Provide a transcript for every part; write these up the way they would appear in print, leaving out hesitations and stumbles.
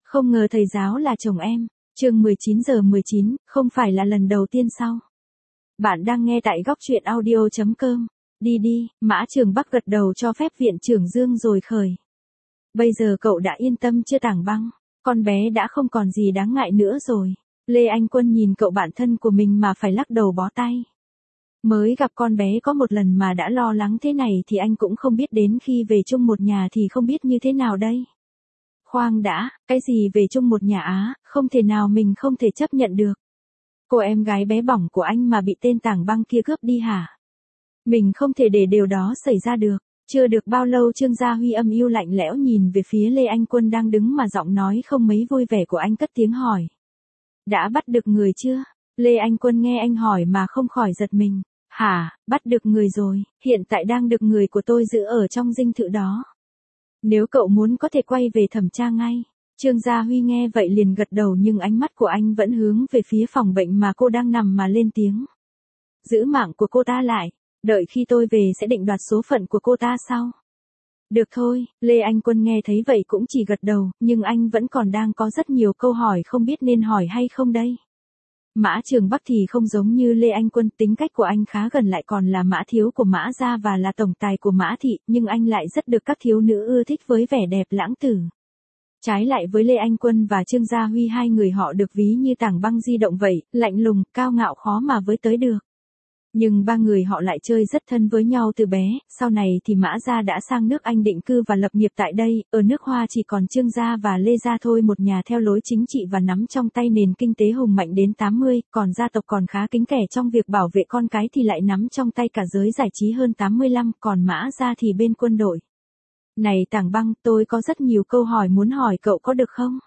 Không ngờ thầy giáo là chồng em. Chương 19:19, không phải là lần đầu tiên sao? Bạn đang nghe tại góc truyện audio.com. Đi đi, Mã Trường Bắc gật đầu cho phép viện trưởng Dương rồi khởi. Bây giờ cậu đã yên tâm chưa Tảng Băng? Con bé đã không còn gì đáng ngại nữa rồi. Lê Anh Quân nhìn cậu bạn thân của mình mà phải lắc đầu bó tay. Mới gặp con bé có một lần mà đã lo lắng thế này thì anh cũng không biết đến khi về chung một nhà thì không biết như thế nào đây. Khoan đã, cái gì về chung một nhà á, không thể nào, mình không thể chấp nhận được. Cô em gái bé bỏng của anh mà bị tên Tảng Băng kia cướp đi hả? Mình không thể để điều đó xảy ra được. Chưa được bao lâu Trương Gia Huy âm u lạnh lẽo nhìn về phía Lê Anh Quân đang đứng mà giọng nói không mấy vui vẻ của anh cất tiếng hỏi. Đã bắt được người chưa? Lê Anh Quân nghe anh hỏi mà không khỏi giật mình. Hả, bắt được người rồi, hiện tại đang được người của tôi giữ ở trong dinh thự đó. Nếu cậu muốn có thể quay về thẩm tra ngay. Trương Gia Huy nghe vậy liền gật đầu nhưng ánh mắt của anh vẫn hướng về phía phòng bệnh mà cô đang nằm mà lên tiếng. Giữ mạng của cô ta lại, đợi khi tôi về sẽ định đoạt số phận của cô ta sau. Được thôi, Lê Anh Quân nghe thấy vậy cũng chỉ gật đầu, nhưng anh vẫn còn đang có rất nhiều câu hỏi không biết nên hỏi hay không đây. Mã Trường Bắc thì không giống như Lê Anh Quân, tính cách của anh khá gần lại còn là Mã Thiếu của Mã Gia và là tổng tài của Mã Thị, nhưng anh lại rất được các thiếu nữ ưa thích với vẻ đẹp lãng tử. Trái lại với Lê Anh Quân và Trương Gia Huy, hai người họ được ví như Tảng Băng di động vậy, lạnh lùng, cao ngạo khó mà với tới được. Nhưng ba người họ lại chơi rất thân với nhau từ bé, sau này thì Mã Gia đã sang nước Anh định cư và lập nghiệp tại đây, ở nước Hoa chỉ còn Trương Gia và Lê Gia thôi, một nhà theo lối chính trị và nắm trong tay nền kinh tế hùng mạnh đến 80, còn gia tộc còn khá kính kẻ trong việc bảo vệ con cái thì lại nắm trong tay cả giới giải trí hơn 85, còn Mã Gia thì bên quân đội. Này Tảng Băng, tôi có rất nhiều câu hỏi muốn hỏi cậu có được không?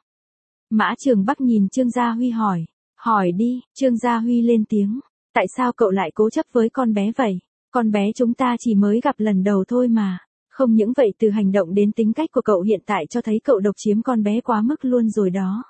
Mã Trường Bắc nhìn Trương Gia Huy hỏi. Hỏi đi, Trương Gia Huy lên tiếng. Tại sao cậu lại cố chấp với con bé vậy? Con bé chúng ta chỉ mới gặp lần đầu thôi mà. Không những vậy, từ hành động đến tính cách của cậu hiện tại cho thấy cậu độc chiếm con bé quá mức luôn rồi đó.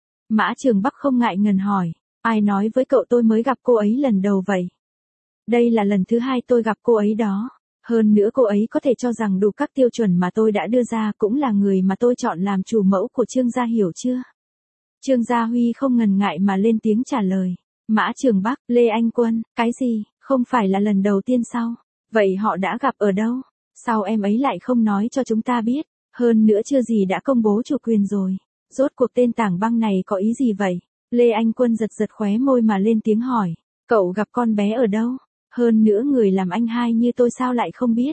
Mã Trường Bắc không ngại ngần hỏi. Ai nói với cậu tôi mới gặp cô ấy lần đầu vậy? Đây là lần thứ hai tôi gặp cô ấy đó. Hơn nữa cô ấy có thể cho rằng đủ các tiêu chuẩn mà tôi đã đưa ra, cũng là người mà tôi chọn làm chủ mẫu của Trương gia, hiểu chưa? Trương Gia Huy không ngần ngại mà lên tiếng trả lời. Mã Trường Bắc, Lê Anh Quân, cái gì, không phải là lần đầu tiên sao? Vậy họ đã gặp ở đâu? Sao em ấy lại không nói cho chúng ta biết? Hơn nữa chưa gì đã công bố chủ quyền rồi. Rốt cuộc tên Tảng Băng này có ý gì vậy? Lê Anh Quân giật giật khóe môi mà lên tiếng hỏi. Cậu gặp con bé ở đâu? Hơn nữa người làm anh hai như tôi sao lại không biết?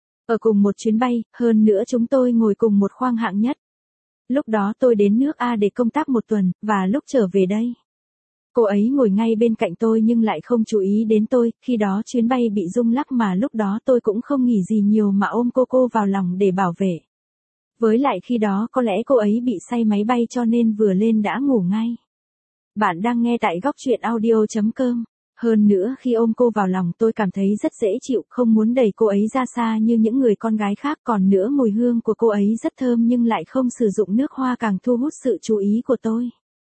Ở cùng một chuyến bay, hơn nữa chúng tôi ngồi cùng một khoang hạng nhất. Lúc đó tôi đến nước A để công tác một tuần, và lúc trở về đây. Cô ấy ngồi ngay bên cạnh tôi nhưng lại không chú ý đến tôi, khi đó chuyến bay bị rung lắc mà lúc đó tôi cũng không nghĩ gì nhiều mà ôm cô vào lòng để bảo vệ. Với lại khi đó có lẽ cô ấy bị say máy bay cho nên vừa lên đã ngủ ngay. Bạn đang nghe tại góc truyện audio.com. Hơn nữa khi ôm cô vào lòng tôi cảm thấy rất dễ chịu, không muốn đẩy cô ấy ra xa như những người con gái khác, còn nữa mùi hương của cô ấy rất thơm nhưng lại không sử dụng nước hoa càng thu hút sự chú ý của tôi.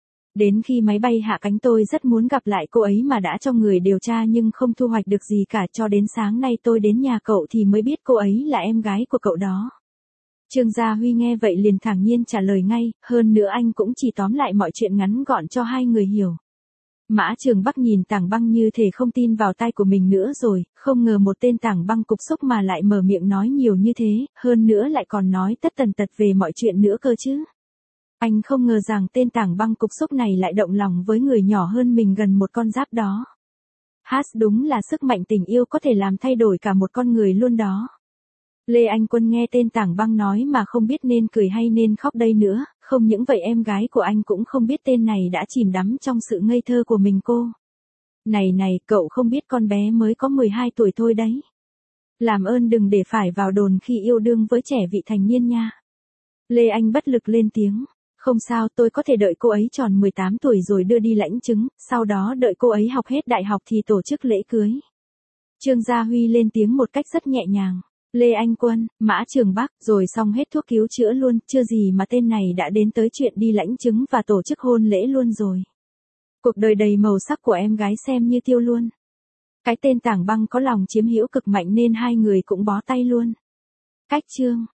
Đến khi máy bay hạ cánh tôi rất muốn gặp lại cô ấy mà đã cho người điều tra nhưng không thu hoạch được gì cả, cho đến sáng nay tôi đến nhà cậu thì mới biết cô ấy là em gái của cậu đó. Trương Gia Huy nghe vậy liền thản nhiên trả lời ngay, hơn nữa anh cũng chỉ tóm lại mọi chuyện ngắn gọn cho hai người hiểu. Mã Trường Bắc nhìn Tảng Băng như thể không tin vào tai của mình nữa rồi, không ngờ một tên Tảng Băng cục xúc mà lại mở miệng nói nhiều như thế, hơn nữa lại còn nói tất tần tật về mọi chuyện nữa cơ chứ. Anh không ngờ rằng tên Tảng Băng cục xúc này lại động lòng với người nhỏ hơn mình gần một con giáp đó. Đúng là sức mạnh tình yêu có thể làm thay đổi cả một con người luôn đó. Lê Anh Quân nghe tên Tảng Băng nói mà không biết nên cười hay nên khóc đây nữa, không những vậy em gái của anh cũng không biết tên này đã chìm đắm trong sự ngây thơ của mình cô. Này, cậu không biết con bé mới có 12 tuổi thôi đấy. Làm ơn đừng để phải vào đồn khi yêu đương với trẻ vị thành niên nha. Lê Anh bất lực lên tiếng. Không sao, tôi có thể đợi cô ấy tròn 18 tuổi rồi đưa đi lãnh chứng, sau đó đợi cô ấy học hết đại học thì tổ chức lễ cưới. Trương Gia Huy lên tiếng một cách rất nhẹ nhàng. Lê Anh Quân, Mã Trường Bắc, rồi xong hết thuốc cứu chữa luôn, chưa gì mà tên này đã đến tới chuyện đi lãnh chứng và tổ chức hôn lễ luôn rồi. Cuộc đời đầy màu sắc của em gái xem như tiêu luôn. Cái tên Tảng Băng có lòng chiếm hữu cực mạnh nên hai người cũng bó tay luôn. Cách chương